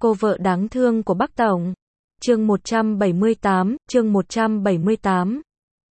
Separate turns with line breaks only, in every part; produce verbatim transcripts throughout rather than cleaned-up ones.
Cô vợ đáng thương của Bắc Tổng. Chương một trăm bảy mươi tám, chương một trăm bảy mươi tám.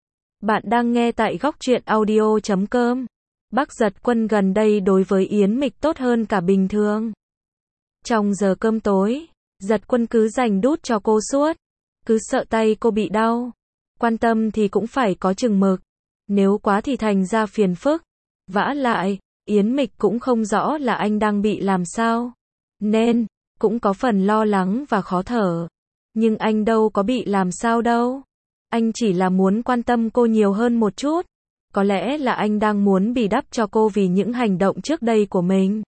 Bạn đang nghe tại góc truyện audio chấm com. Bắc Giật Quân gần đây đối với Yến Mịch tốt hơn cả bình thường. Trong giờ cơm tối, Giật Quân cứ dành đút cho cô suốt, cứ sợ tay cô bị đau. Quan tâm thì cũng phải có chừng mực, nếu quá thì thành ra phiền phức. Vả lại, Yến Mịch cũng không rõ là anh đang bị làm sao, nên cũng có phần lo lắng và khó thở. Nhưng anh đâu có bị làm sao đâu. Anh chỉ là muốn quan tâm cô nhiều hơn một chút. Có lẽ là anh đang muốn bù đắp cho cô vì những hành động trước đây của mình.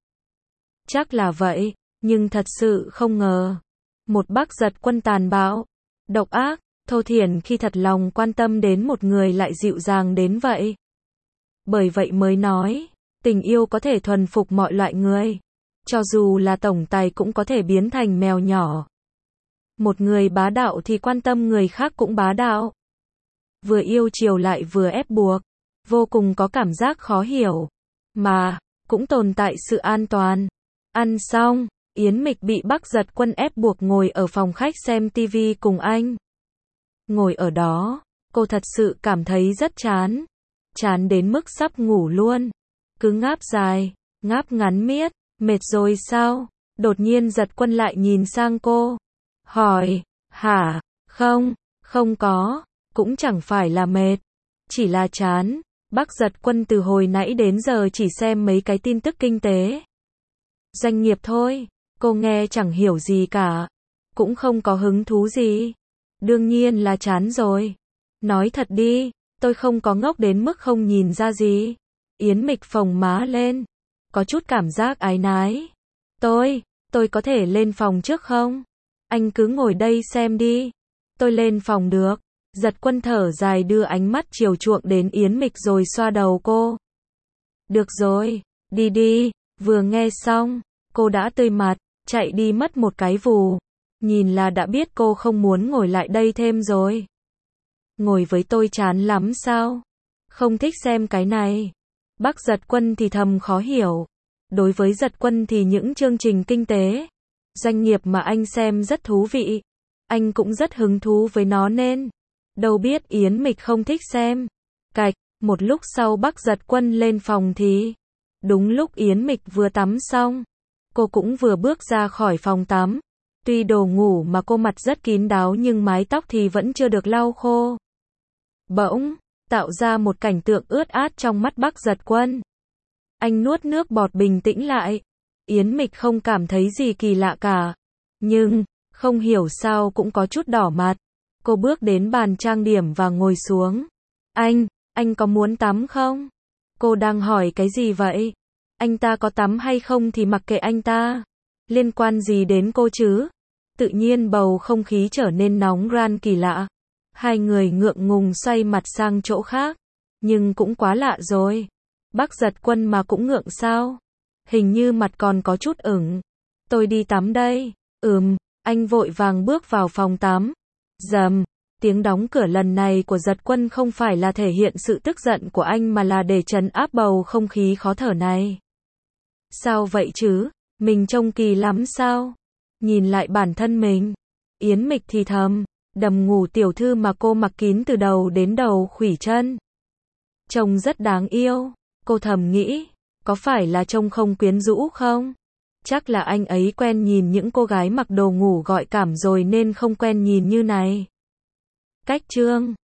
Chắc là vậy, nhưng thật sự không ngờ. Một Bắc Giật Quân tàn bạo, độc ác, thô thiển khi thật lòng quan tâm đến một người lại dịu dàng đến vậy. Bởi vậy mới nói, tình yêu có thể thuần phục mọi loại người. Cho dù là tổng tài cũng có thể biến thành mèo nhỏ. Một người bá đạo thì quan tâm người khác cũng bá đạo. Vừa yêu chiều lại vừa ép buộc. Vô cùng có cảm giác khó hiểu. Mà, cũng tồn tại sự an toàn. Ăn xong, Yến Mịch bị Bắc Giật Quân ép buộc ngồi ở phòng khách xem tivi cùng anh. Ngồi ở đó, cô thật sự cảm thấy rất chán. Chán đến mức sắp ngủ luôn. Cứ ngáp dài, ngáp ngắn miết. Mệt rồi sao? Đột nhiên Giật Quân lại nhìn sang cô. Hỏi, hả? Không, không có. Cũng chẳng phải là mệt. Chỉ là chán. Bắc Giật Quân từ hồi nãy đến giờ chỉ xem mấy cái tin tức kinh tế. Doanh nghiệp thôi. Cô nghe chẳng hiểu gì cả. Cũng không có hứng thú gì. Đương nhiên là chán rồi. Nói thật đi, tôi không có ngốc đến mức không nhìn ra gì. Yến Mịch phồng má lên. Có chút cảm giác áy náy. Tôi, tôi có thể lên phòng trước không? Anh cứ ngồi đây xem đi. Tôi lên phòng được. Giật Quân thở dài đưa ánh mắt chiều chuộng đến Yến Mịch rồi xoa đầu cô. Được rồi, đi đi. Vừa nghe xong, cô đã tươi mặt, chạy đi mất một cái vù. Nhìn là đã biết cô không muốn ngồi lại đây thêm rồi. Ngồi với tôi chán lắm sao? Không thích xem cái này. Bắc Giật Quân thì thầm khó hiểu. Đối với Giật Quân thì những chương trình kinh tế, doanh nghiệp mà anh xem rất thú vị. Anh cũng rất hứng thú với nó nên. Đâu biết Yến Mịch không thích xem. Cạch, một lúc sau Bắc Giật Quân lên phòng thì. Đúng lúc Yến Mịch vừa tắm xong. Cô cũng vừa bước ra khỏi phòng tắm. Tuy đồ ngủ mà cô mặt rất kín đáo nhưng mái tóc thì vẫn chưa được lau khô. Bỗng, tạo ra một cảnh tượng ướt át trong mắt Bắc Giật Quân. Anh nuốt nước bọt bình tĩnh lại. Yến Mịch không cảm thấy gì kỳ lạ cả. Nhưng, không hiểu sao cũng có chút đỏ mặt. Cô bước đến bàn trang điểm và ngồi xuống. Anh, anh có muốn tắm không? Cô đang hỏi cái gì vậy? Anh ta có tắm hay không thì mặc kệ anh ta. Liên quan gì đến cô chứ? Tự nhiên bầu không khí trở nên nóng ran kỳ lạ. Hai người ngượng ngùng xoay mặt sang chỗ khác. Nhưng cũng quá lạ rồi. Bắc Giật Quân mà cũng ngượng sao? Hình như mặt còn có chút ửng. Tôi đi tắm đây. Ừm, anh vội vàng bước vào phòng tắm. Dầm, tiếng đóng cửa lần này của Giật Quân không phải là thể hiện sự tức giận của anh mà là để trấn áp bầu không khí khó thở này. Sao vậy chứ? Mình trông kỳ lắm sao? Nhìn lại bản thân mình. Yến Mịch thì thầm. Đầm ngủ tiểu thư mà cô mặc kín từ đầu đến đầu khuỷu chân. Trông rất đáng yêu. Cô thầm nghĩ. Có phải là trông không quyến rũ không? Chắc là anh ấy quen nhìn những cô gái mặc đồ ngủ gợi cảm rồi nên không quen nhìn như này. Cách chương